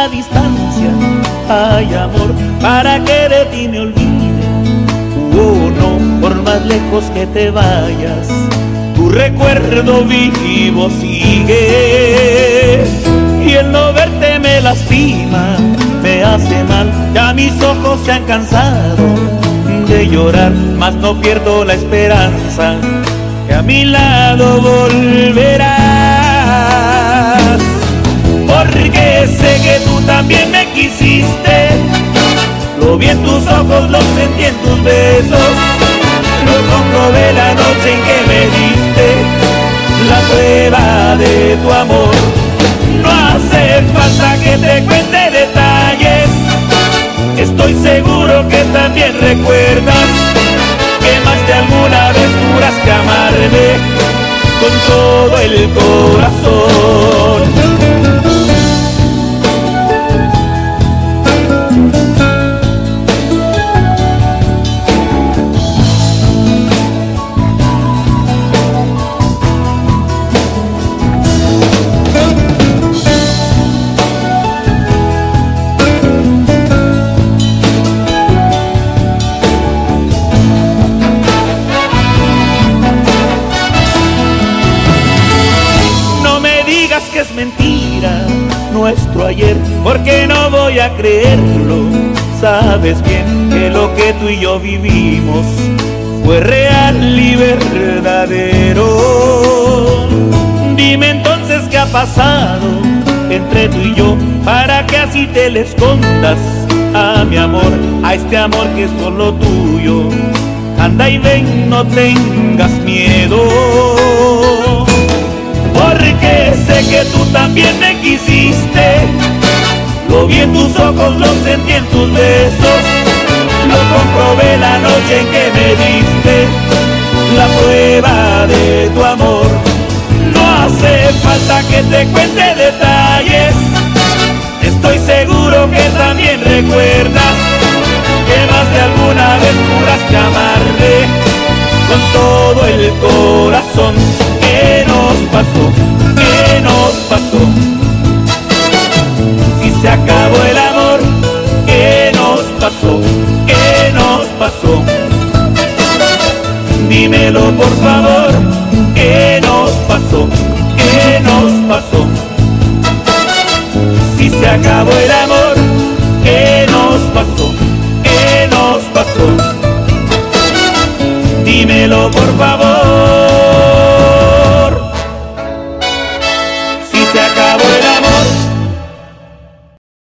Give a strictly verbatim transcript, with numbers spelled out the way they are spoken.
la distancia. Ay, amor, para que de ti me olvide. Oh, no, por más lejos que te vayas, tu recuerdo vivo sigue. Y el no verte me lastima, me hace mal. Ya mis ojos se han cansado de llorar, mas no pierdo la esperanza que a mi lado volverás. Porque sé que tú también me quisiste, lo vi en tus ojos, lo sentí en tus besos, lo comprobé la noche en que me diste la prueba de tu amor. No hace falta que te cuente detalles, estoy seguro que también recuerdas que más de alguna vez juraste amarme con todo el corazón. Que es mentira nuestro ayer, porque no voy a creerlo. Sabes bien que lo que tú y yo vivimos fue real y verdadero. Dime entonces qué ha pasado entre tú y yo, para que así te le escondas a mi amor, a este amor que es solo tuyo. Anda y ven, no tengas miedo, porque sé que tú también me quisiste, lo vi en tus ojos, lo sentí en tus besos, lo comprobé la noche en que me diste la prueba de tu amor. No hace falta que te cuente detalles, estoy seguro que también recuerdas que más de alguna vez juraste amarme con todo el corazón. ¿Qué nos pasó? ¿Qué nos pasó? Si se acabó el amor, ¿qué nos pasó? ¿Qué nos pasó? Dímelo por favor, ¿qué nos pasó? ¿Qué nos pasó? Si se acabó el amor, ¿qué nos pasó? ¿Qué nos pasó? Dímelo por favor.